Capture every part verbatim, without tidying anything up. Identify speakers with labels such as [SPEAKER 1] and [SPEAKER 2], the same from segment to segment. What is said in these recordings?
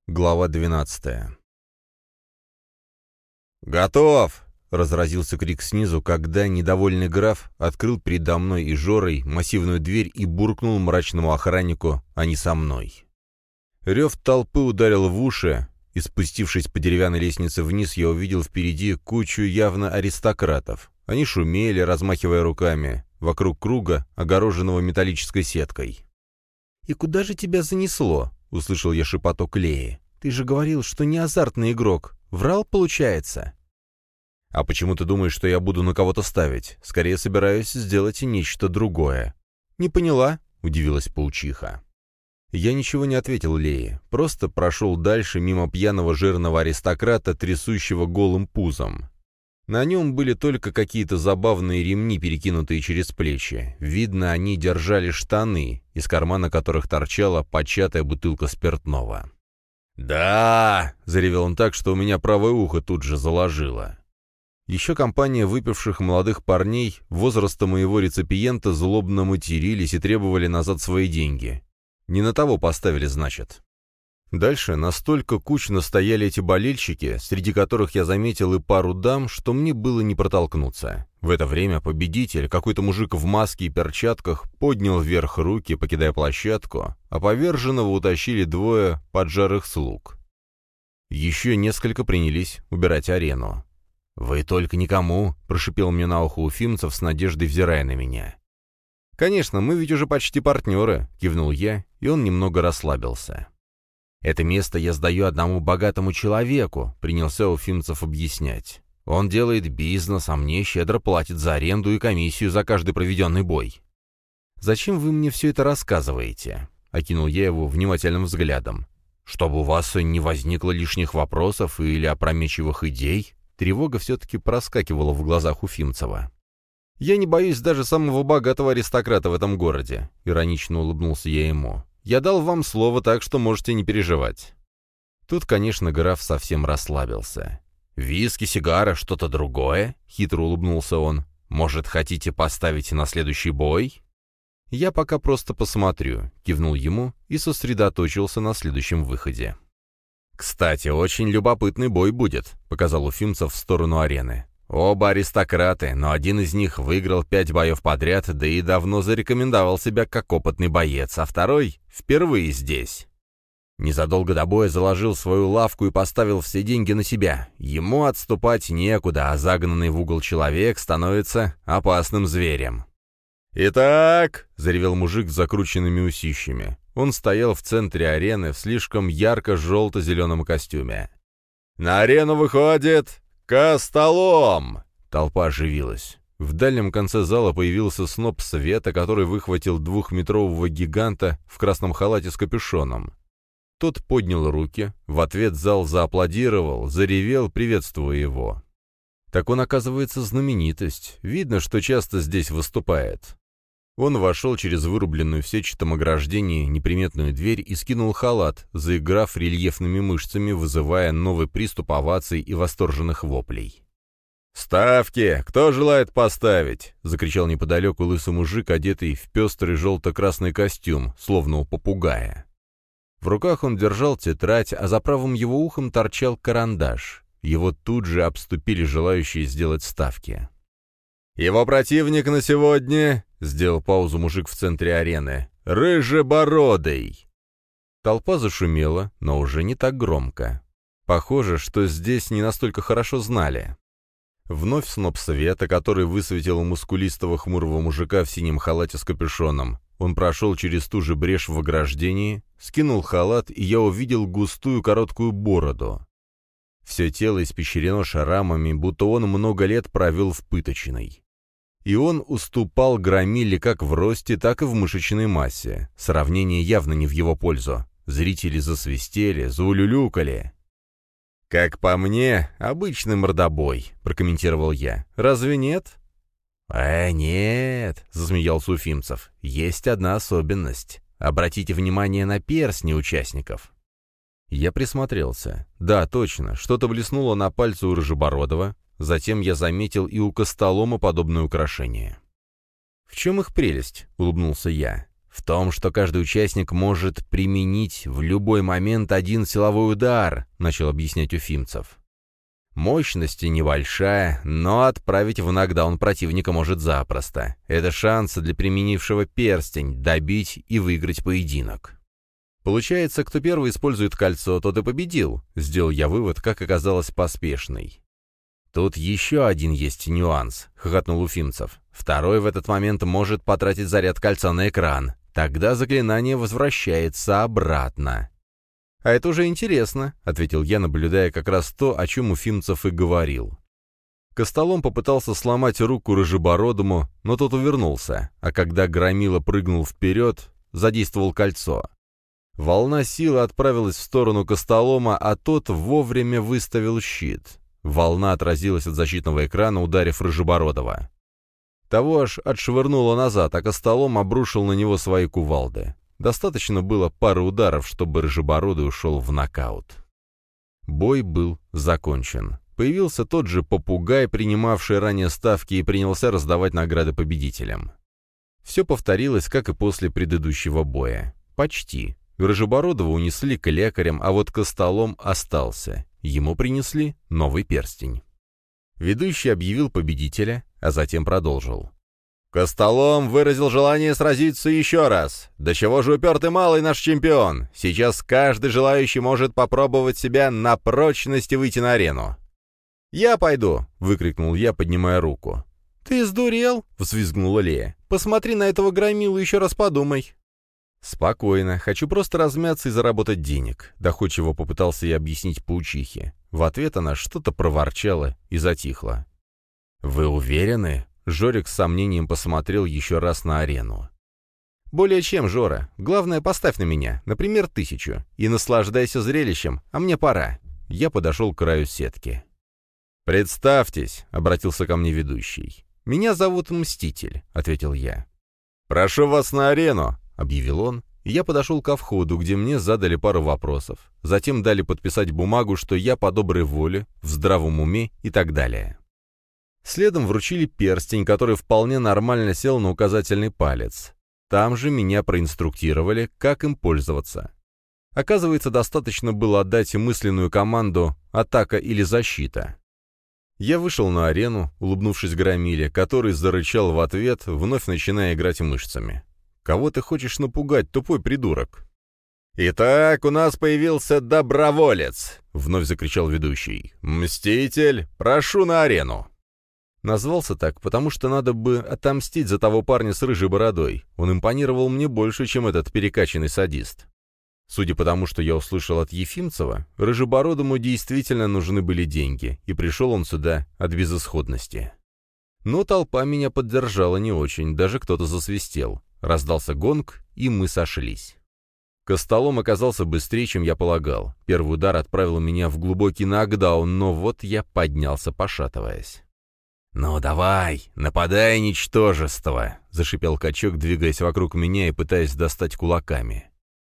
[SPEAKER 1] Глава двенадцатая. «Готов!» — разразился крик снизу, когда недовольный граф открыл передо мной и Жорой массивную дверь и буркнул мрачному охраннику: «А не со мной». Рев толпы ударил в уши, и, спустившись по деревянной лестнице вниз, я увидел впереди кучу явно аристократов. Они шумели, размахивая руками, вокруг круга, огороженного металлической сеткой. «И куда же тебя занесло?» — услышал я шепоток Леи. «Ты же говорил, что не азартный игрок. Врал, получается?» «А почему ты думаешь, что я буду на кого-то ставить? Скорее собираюсь сделать нечто другое». «Не поняла», — удивилась паучиха. Я ничего не ответил Лее, просто прошел дальше мимо пьяного жирного аристократа, трясущего голым пузом. На нем были только какие-то забавные ремни, перекинутые через плечи. Видно, они держали штаны, из кармана которых торчала початая бутылка спиртного. «Да!» — заревел он так, что у меня правое ухо тут же заложило. Еще компания выпивших молодых парней возраста моего реципиента злобно матерились и требовали назад свои деньги. Не на того поставили, значит. Дальше настолько кучно стояли эти болельщики, среди которых я заметил и пару дам, что мне было не протолкнуться. В это время победитель, какой-то мужик в маске и перчатках, поднял вверх руки, покидая площадку, а поверженного утащили двое поджарых слуг. Еще несколько принялись убирать арену. «Вы только никому!» — прошипел мне на ухо уфимцев с надеждой, взирая на меня. «Конечно, мы ведь уже почти партнеры», — кивнул я, и он немного расслабился. «Это место я сдаю одному богатому человеку», — принялся Уфимцев объяснять. «Он делает бизнес, а мне щедро платит за аренду и комиссию за каждый проведенный бой». «Зачем вы мне все это рассказываете?» — окинул я его внимательным взглядом. «Чтобы у вас не возникло лишних вопросов или опрометчивых идей?» Тревога все-таки проскакивала в глазах Уфимцева. «Я не боюсь даже самого богатого аристократа в этом городе», — иронично улыбнулся я ему. «Я дал вам слово, так что можете не переживать». Тут, конечно, граф совсем расслабился. «Виски, сигара, что-то другое?» — хитро улыбнулся он. «Может, хотите поставить на следующий бой?» «Я пока просто посмотрю», — кивнул ему и сосредоточился на следующем выходе. «Кстати, очень любопытный бой будет», — показал Уфимцев в сторону арены. «Оба аристократы, но один из них выиграл пять боев подряд, да и давно зарекомендовал себя как опытный боец, а второй впервые здесь. Незадолго до боя заложил свою лавку и поставил все деньги на себя. Ему отступать некуда, а загнанный в угол человек становится опасным зверем». «Итак», — заревел мужик с закрученными усищами. Он стоял в центре арены в слишком ярко-желто-зеленом костюме. «На арену выходит Костолом!» Толпа оживилась. В дальнем конце зала появился сноп света, который выхватил двухметрового гиганта в красном халате с капюшоном. Тот поднял руки, в ответ зал зааплодировал, заревел, приветствуя его. Так он, оказывается, знаменитость. Видно, что часто здесь выступает. Он вошел через вырубленную в сетчатом ограждении неприметную дверь и скинул халат, заиграв рельефными мышцами, вызывая новый приступ оваций и восторженных воплей. «Ставки! Кто желает поставить?» — закричал неподалеку лысый мужик, одетый в пестрый желто-красный костюм, словно у попугая. В руках он держал тетрадь, а за правым его ухом торчал карандаш. Его тут же обступили желающие сделать ставки. «Его противник на сегодня», — сделал паузу мужик в центре арены, — «Рыжебородый». Толпа зашумела, но уже не так громко. Похоже, что здесь не настолько хорошо знали. Вновь сноп света, который высветил мускулистого хмурого мужика в синем халате с капюшоном. Он прошел через ту же брешь в ограждении, скинул халат, и я увидел густую короткую бороду. Все тело испещрено шрамами, будто он много лет провел в пыточной. И он уступал Громиле как в росте, так и в мышечной массе. Сравнение явно не в его пользу. Зрители засвистели, заулюлюкали. «Как по мне, обычный мордобой», — прокомментировал я. «Разве нет?» «А нет», — засмеялся Уфимцев. «Есть одна особенность. Обратите внимание на перстни участников». Я присмотрелся. Да, точно, что-то блеснуло на пальце у Рыжебородова. Затем я заметил и у Костолома подобное украшение. «В чем их прелесть?» — улыбнулся я. В том, что каждый участник может применить в любой момент один силовой удар, начал объяснять Уфимцев. Мощность небольшая, но отправить в нокдаун противника может запросто. Это шанс для применившего перстень добить и выиграть поединок. Получается, кто первый использует кольцо, тот и победил. Сделал я вывод, как оказалось, поспешный. Тут еще один есть нюанс, хохотнул Уфимцев. Второй в этот момент может потратить заряд кольца на экран. Тогда заклинание возвращается обратно. «А это уже интересно», — ответил я, наблюдая как раз то, о чем Уфимцев и говорил. Костолом попытался сломать руку Рыжебородому, но тот увернулся, а когда Громила прыгнул вперед, задействовал кольцо. Волна силы отправилась в сторону Костолома, а тот вовремя выставил щит. Волна отразилась от защитного экрана, ударив Рыжебородова. Того аж отшвырнуло назад, а Костолом обрушил на него свои кувалды. Достаточно было пары ударов, чтобы Рыжебородый ушел в нокаут. Бой был закончен. Появился тот же попугай, принимавший ранее ставки, и принялся раздавать награды победителям. Все повторилось, как и после предыдущего боя. Почти. Рыжебородова унесли к лекарям, а вот Костолом остался. Ему принесли новый перстень. Ведущий объявил победителя, а затем продолжил. «Костолом выразил желание сразиться еще раз. До чего же упертый малый наш чемпион? Сейчас каждый желающий может попробовать себя на прочность и выйти на арену». «Я пойду!» — выкрикнул я, поднимая руку. «Ты сдурел?» — взвизгнула Лея. «Посмотри на этого громилу, еще раз подумай». «Спокойно. Хочу просто размяться и заработать денег», — доходчиво попытался я объяснить паучихе. В ответ она что-то проворчала и затихла. «Вы уверены?» — Жорик с сомнением посмотрел еще раз на арену. «Более чем, Жора. Главное, поставь на меня, например, тысячу, и наслаждайся зрелищем, а мне пора». Я подошел к краю сетки. «Представьтесь», — обратился ко мне ведущий. «Меня зовут Мститель», — ответил я. «Прошу вас на арену», — объявил он, и я подошел ко входу, где мне задали пару вопросов. Затем дали подписать бумагу, что я по доброй воле, в здравом уме и так далее. Следом вручили перстень, который вполне нормально сел на указательный палец. Там же меня проинструктировали, как им пользоваться. Оказывается, достаточно было отдать мысленную команду «атака» или «защита». Я вышел на арену, улыбнувшись Громиле, который зарычал в ответ, вновь начиная играть мышцами. «Кого ты хочешь напугать, тупой придурок?» «Итак, у нас появился доброволец!» — вновь закричал ведущий. «Мститель, прошу на арену!» Назвался так, потому что надо бы отомстить за того парня с рыжей бородой. Он импонировал мне больше, чем этот перекачанный садист. Судя по тому, что я услышал от Ефимцева, Рыжебородому действительно нужны были деньги, и пришел он сюда от безысходности. Но толпа меня поддержала не очень, даже кто-то засвистел. Раздался гонг, и мы сошлись. Костолом оказался быстрее, чем я полагал. Первый удар отправил меня в глубокий нокдаун, но вот я поднялся, пошатываясь. «Ну давай, нападай, ничтожество!» — зашипел качок, двигаясь вокруг меня и пытаясь достать кулаками.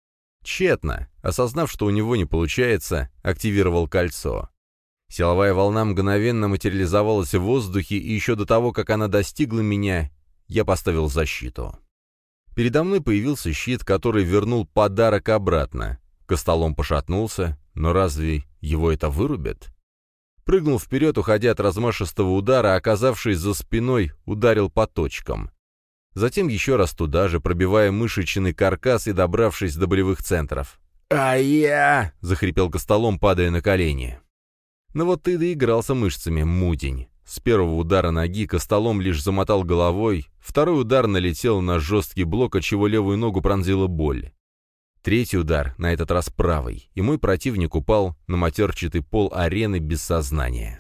[SPEAKER 1] Тщетно. Осознав, что у него не получается, активировал кольцо. Силовая волна мгновенно материализовалась в воздухе, и еще до того, как она достигла меня, я поставил защиту. Передо мной появился щит, который вернул подарок обратно. Костолом пошатнулся, но разве его это вырубит? Прыгнул вперед, уходя от размашистого удара, оказавшись за спиной, ударил по точкам. Затем еще раз туда же, пробивая мышечный каркас и добравшись до болевых центров. «А-я!» — захрипел Костолом, падая на колени. Ну вот ты доигрался мышцами, мудень. С первого удара ноги Костолом лишь замотал головой, второй удар налетел на жесткий блок, отчего левую ногу пронзила боль. Третий удар, на этот раз правый, и мой противник упал на матерчатый пол арены без сознания.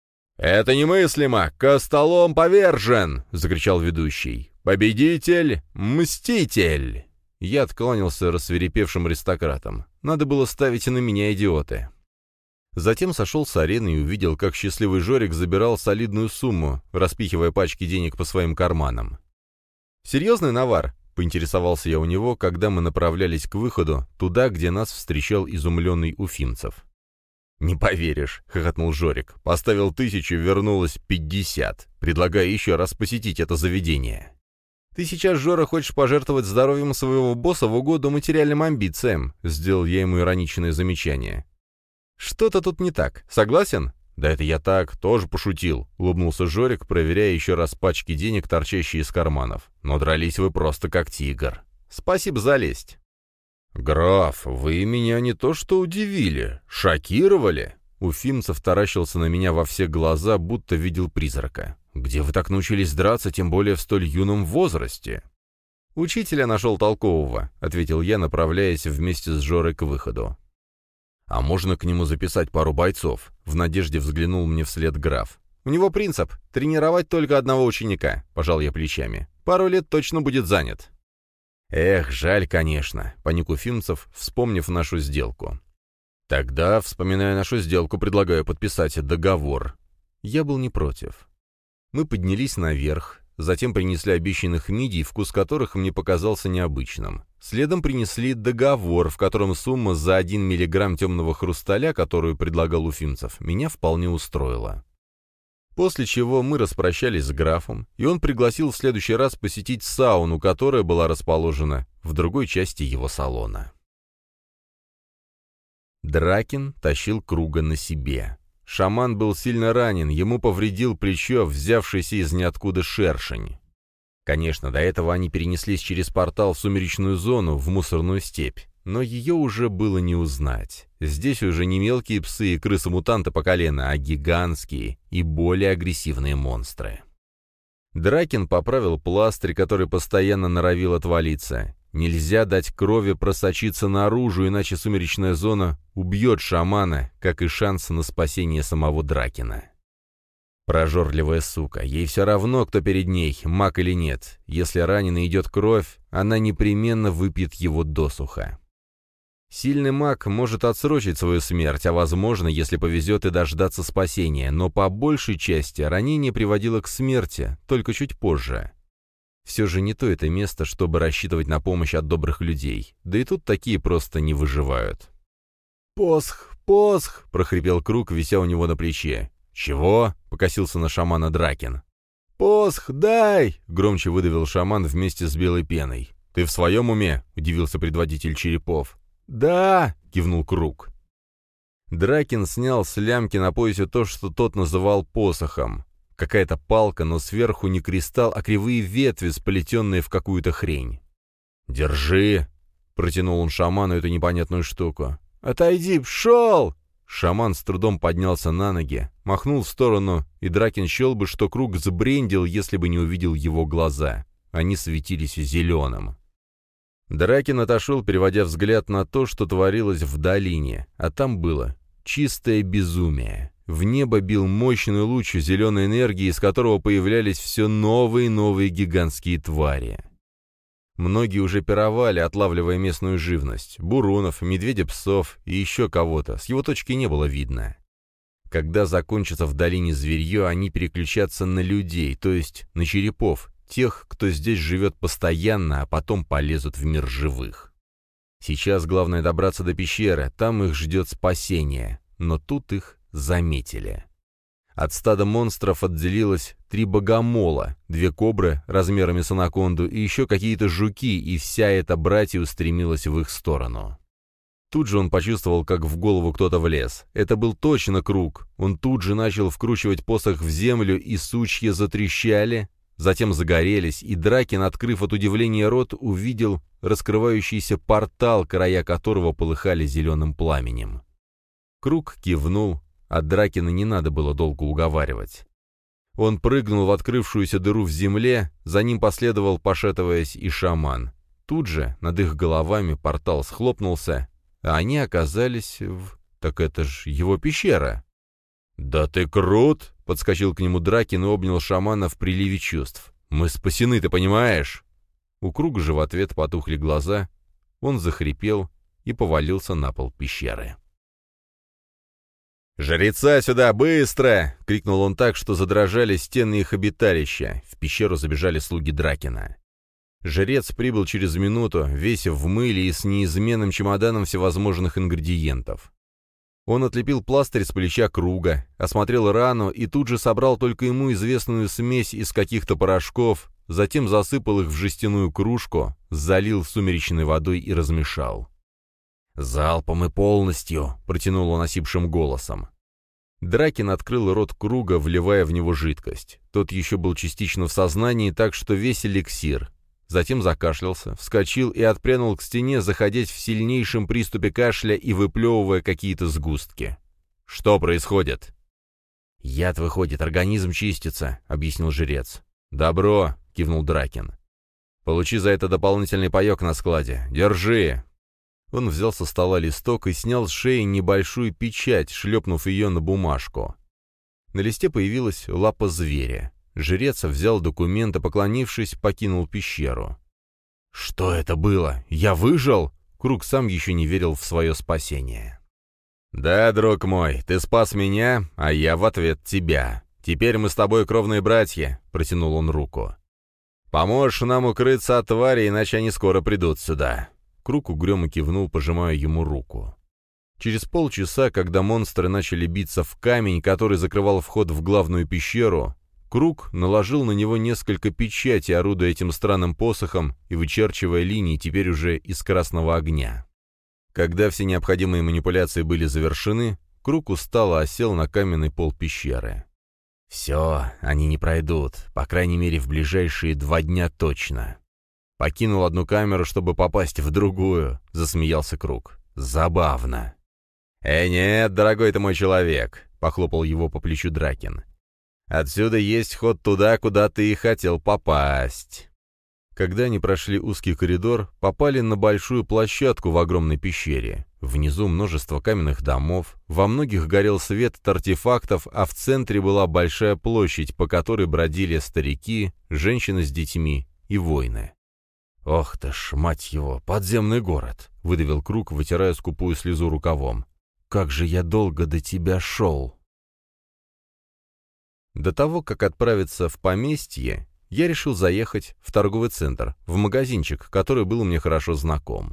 [SPEAKER 1] «Это немыслимо! Костолом повержен!» — закричал ведущий. «Победитель — Мститель!» Я откланялся рассвирепевшим аристократам. Надо было ставить на меня, идиоты. Затем сошел с арены и увидел, как счастливый Жорик забирал солидную сумму, распихивая пачки денег по своим карманам. «Серьезный навар?» — поинтересовался я у него, когда мы направлялись к выходу, туда, где нас встречал изумленный Уфимцев. «Не поверишь», — хохотнул Жорик. «Поставил тысячу, вернулось пятьдесят. Предлагаю еще раз посетить это заведение». «Ты сейчас, Жора, хочешь пожертвовать здоровьем своего босса в угоду материальным амбициям», — сделал я ему ироничное замечание. «Что-то тут не так. Согласен?» «Да это я так, тоже пошутил», — улыбнулся Жорик, проверяя еще раз пачки денег, торчащие из карманов. «Но дрались вы просто как тигр. Спасибо за лесть». «Граф, вы меня не то что удивили, шокировали». Уфимцев таращился на меня во все глаза, будто видел призрака. «Где вы так научились драться, тем более в столь юном возрасте?» «Учителя нашел толкового», — ответил я, направляясь вместе с Жорой к выходу. «А можно к нему записать пару бойцов?» — в надежде взглянул мне вслед граф. «У него принцип — тренировать только одного ученика», — пожал я плечами. «Пару лет точно будет занят». «Эх, жаль, конечно», — поник Уфимцев, вспомнив нашу сделку. «Тогда, вспоминая нашу сделку, предлагаю подписать договор». Я был не против. Мы поднялись наверх, затем принесли обещанных мидий, вкус которых мне показался необычным. Следом принесли договор, в котором сумма за один миллиграмм темного хрусталя, которую предлагал Уфимцев, меня вполне устроила. После чего мы распрощались с графом, и он пригласил в следующий раз посетить сауну, которая была расположена в другой части его салона. Дракин тащил Круга на себе. Шаман был сильно ранен, ему повредил плечо, взявшийся из ниоткуда шершень. Конечно, до этого они перенеслись через портал в сумеречную зону, в мусорную степь, но ее уже было не узнать. Здесь уже не мелкие псы и крысы-мутанты по колено, а гигантские и более агрессивные монстры. Дракин поправил пластырь, который постоянно норовил отвалиться. Нельзя дать крови просочиться наружу, иначе сумеречная зона убьет шамана, как и шанс на спасение самого Дракина. Прожорливая сука, ей все равно, кто перед ней, маг или нет. Если раненый идет кровь, она непременно выпьет его досуха. Сильный маг может отсрочить свою смерть, а возможно, если повезет, и дождаться спасения, но по большей части ранение приводило к смерти, только чуть позже. Все же не то это место, чтобы рассчитывать на помощь от добрых людей, да и тут такие просто не выживают. «Посох, посох!» — прохрипел Круг, вися у него на плече. «Чего?» — покосился на шамана Дракин. «Посох, дай!» — громче выдавил шаман вместе с белой пеной. «Ты в своем уме?» — удивился предводитель черепов. «Да!» — кивнул Круг. Дракин снял с лямки на поясе то, что тот называл посохом. Какая-то палка, но сверху не кристалл, а кривые ветви, сплетенные в какую-то хрень. «Держи!» — протянул он шаману эту непонятную штуку. «Отойди, пшел!» Шаман с трудом поднялся на ноги, махнул в сторону, и Дракин счел бы, что Круг сбрендил, если бы не увидел его глаза. Они светились зеленым. Дракин отошел, переводя взгляд на то, что творилось в долине, а там было чистое безумие. В небо бил мощный луч зеленой энергии, из которого появлялись все новые и новые гигантские твари. Многие уже пировали, отлавливая местную живность. Бурунов, медведя-псов и еще кого-то. С его точки не было видно. Когда закончится в долине зверье, они переключатся на людей, то есть на черепов, тех, кто здесь живет постоянно, а потом полезут в мир живых. Сейчас главное добраться до пещеры, там их ждет спасение. Но тут их заметили. От стада монстров отделилось три богомола, две кобры размерами с анаконду и еще какие-то жуки, и вся эта братья устремилась в их сторону. Тут же он почувствовал, как в голову кто-то влез. Это был точно Круг. Он тут же начал вкручивать посох в землю, и сучья затрещали, затем загорелись, и Дракин, открыв от удивления рот, увидел раскрывающийся портал, края которого полыхали зеленым пламенем. Круг кивнул, а Дракина не надо было долго уговаривать. Он прыгнул в открывшуюся дыру в земле, за ним последовал, пошатываясь, и шаман. Тут же над их головами портал схлопнулся, а они оказались в... Так это ж его пещера. «Да ты крут!» — подскочил к нему Дракин и обнял шамана в приливе чувств. «Мы спасены, ты понимаешь?» У Круга же в ответ потухли глаза, он захрипел и повалился на пол пещеры. «Жреца сюда, быстро!» — крикнул он так, что задрожали стены их обиталища. В пещеру забежали слуги Дракина. Жрец прибыл через минуту, весь в мыле и с неизменным чемоданом всевозможных ингредиентов. Он отлепил пластырь с плеча Круга, осмотрел рану и тут же собрал только ему известную смесь из каких-то порошков, затем засыпал их в жестяную кружку, залил сумеречной водой и размешал. «Залпом и полностью», — протянул он осипшим голосом. Дракин открыл рот Круга, вливая в него жидкость. Тот еще был частично в сознании, так что весь эликсир. Затем закашлялся, вскочил и отпрянул к стене, заходясь в сильнейшем приступе кашля и выплевывая какие-то сгустки. «Что происходит?» «Яд выходит, организм чистится», — объяснил жрец. «Добро», — кивнул Дракин. «Получи за это дополнительный паек на складе. Держи!» Он взял со стола листок и снял с шеи небольшую печать, шлепнув ее на бумажку. На листе появилась лапа зверя. Жрец взял документ и, поклонившись, покинул пещеру. «Что это было? Я выжил?» Круг сам еще не верил в свое спасение. «Да, друг мой, ты спас меня, а я в ответ тебя. Теперь мы с тобой кровные братья», — протянул он руку. «Поможешь нам укрыться от твари, иначе они скоро придут сюда». Круг угрюмо кивнул, пожимая ему руку. Через полчаса, когда монстры начали биться в камень, который закрывал вход в главную пещеру, Круг наложил на него несколько печатей, орудуя этим странным посохом и вычерчивая линии теперь уже из красного огня. Когда все необходимые манипуляции были завершены, Круг устало осел на каменный пол пещеры. «Все, они не пройдут, по крайней мере, в ближайшие два дня точно. Покинул одну камеру, чтобы попасть в другую», — засмеялся Круг. «Забавно». «Э, нет, дорогой ты мой человек», — похлопал его по плечу Дракин. «Отсюда есть ход туда, куда ты и хотел попасть». Когда они прошли узкий коридор, попали на большую площадку в огромной пещере. Внизу множество каменных домов, во многих горел свет от артефактов, а в центре была большая площадь, по которой бродили старики, женщины с детьми и воины. «Ох ты ж, мать его, подземный город!» — выдавил Круг, вытирая скупую слезу рукавом. «Как же я долго до тебя шел!» До того, как отправиться в поместье, я решил заехать в торговый центр, в магазинчик, который был мне хорошо знаком.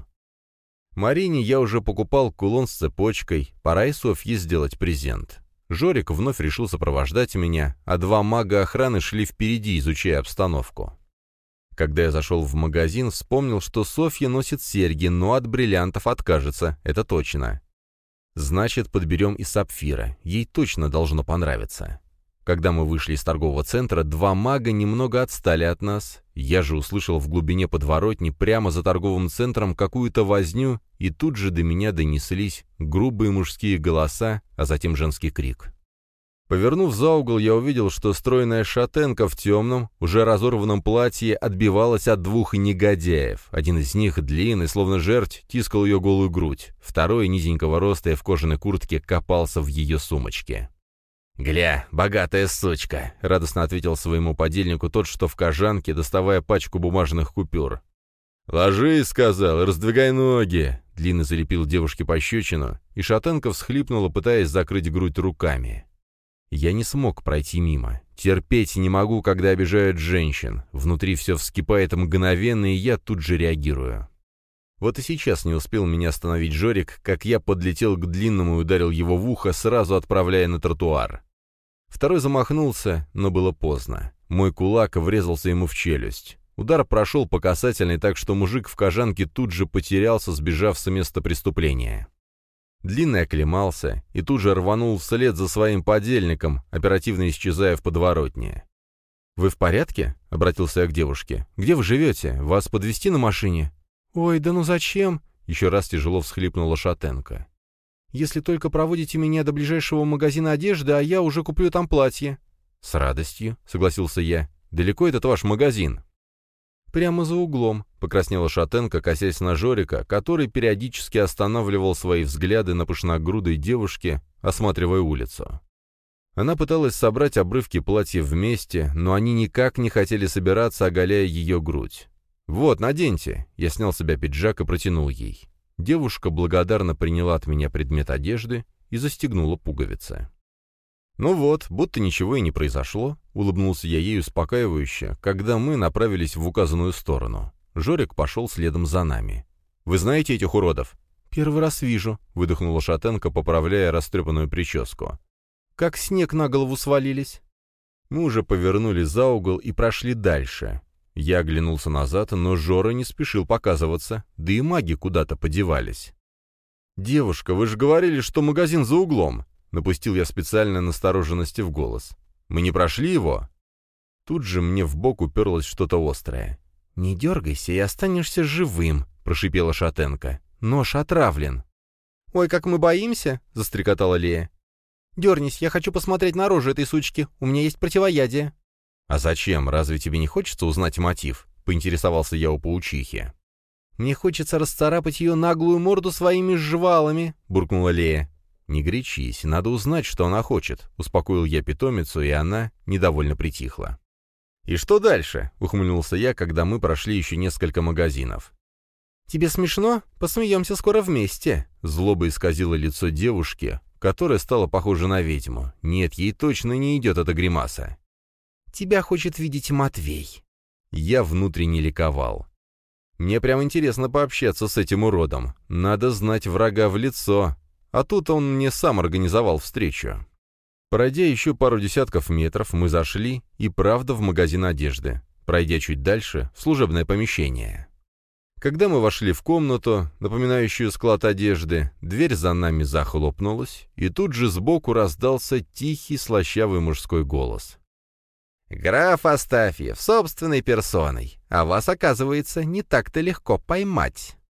[SPEAKER 1] Марине я уже покупал кулон с цепочкой, пора и Софье сделать презент. Жорик вновь решил сопровождать меня, а два мага охраны шли впереди, изучая обстановку. Когда я зашел в магазин, вспомнил, что Софья носит серьги, но от бриллиантов откажется, это точно. Значит, подберем и сапфира, ей точно должно понравиться. Когда мы вышли из торгового центра, два мага немного отстали от нас. Я же услышал в глубине подворотни прямо за торговым центром какую-то возню, и тут же до меня донеслись грубые мужские голоса, а затем женский крик. Повернув за угол, я увидел, что стройная шатенка в темном, уже разорванном платье отбивалась от двух негодяев. Один из них, длинный, словно жерть, тискал ее голую грудь. Второй, низенького роста и в кожаной куртке, копался в ее сумочке. «Гля, богатая сучка!» — радостно ответил своему подельнику тот, что в кожанке, доставая пачку бумажных купюр. «Ложись», — сказал, — «раздвигай ноги!» Длинный залепил девушке пощечину, и шатенка всхлипнула, пытаясь закрыть грудь руками. Я не смог пройти мимо. Терпеть не могу, когда обижают женщин. Внутри все вскипает мгновенно, и я тут же реагирую. Вот и сейчас не успел меня остановить Жорик, как я подлетел к Длинному и ударил его в ухо, сразу отправляя на тротуар. Второй замахнулся, но было поздно. Мой кулак врезался ему в челюсть. Удар прошел по касательной, так что мужик в кожанке тут же потерялся, сбежав с места преступления. Длинный оклемался и тут же рванул вслед за своим подельником, оперативно исчезая в подворотне. «Вы в порядке?» — обратился я к девушке. «Где вы живете? Вас подвезти на машине?» «Ой, да ну зачем?» — еще раз тяжело всхлипнула шатенка. «Если только проводите меня до ближайшего магазина одежды, а я уже куплю там платье». «С радостью», — согласился я. «Далеко этот ваш магазин?» «Прямо за углом», — покраснела шатенка, косясь на Жорика, который периодически останавливал свои взгляды на пышногрудой девушке, осматривая улицу. Она пыталась собрать обрывки платья вместе, но они никак не хотели собираться, оголяя ее грудь. «Вот, наденьте!» — я снял с себя пиджак и протянул ей. Девушка благодарно приняла от меня предмет одежды и застегнула пуговицы. «Ну вот, будто ничего и не произошло», — улыбнулся я ей успокаивающе, когда мы направились в указанную сторону. Жорик пошел следом за нами. «Вы знаете этих уродов?» «Первый раз вижу», — выдохнула шатенка, поправляя растрепанную прическу. «Как снег на голову свалились». Мы уже повернули за угол и прошли дальше. Я оглянулся назад, но Жора не спешил показываться, да и маги куда-то подевались. «Девушка, вы же говорили, что магазин за углом!» Напустил я специально настороженности в голос. «Мы не прошли его?» Тут же мне в бок уперлось что-то острое. «Не дергайся и останешься живым», — прошипела Шатенко. «Нож отравлен». «Ой, как мы боимся!» — застрекотала Лея. «Дернись, я хочу посмотреть на рожу этой сучки. У меня есть противоядие». «А зачем? Разве тебе не хочется узнать мотив?» — поинтересовался я у паучихи. «Мне хочется расцарапать ее наглую морду своими жвалами», — буркнула Лея. «Не горячись, надо узнать, что она хочет», — успокоил я питомицу, и она недовольно притихла. «И что дальше?» — ухмыльнулся я, когда мы прошли еще несколько магазинов. «Тебе смешно? Посмеемся скоро вместе», — злоба исказила лицо девушки, которая стала похожа на ведьму. Нет, ей точно не идет эта гримаса. «Тебя хочет видеть Матвей». Я внутренне ликовал. Мне прям интересно пообщаться с этим уродом. Надо знать врага в лицо. А тут он мне сам организовал встречу. Пройдя еще пару десятков метров, мы зашли и правда в магазин одежды. Пройдя чуть дальше, в служебное помещение. Когда мы вошли в комнату, напоминающую склад одежды, дверь за нами захлопнулась, и тут же сбоку раздался тихий слащавый мужской голос. «Граф Астафьев, собственной персоной, а вас, оказывается, не так-то легко поймать».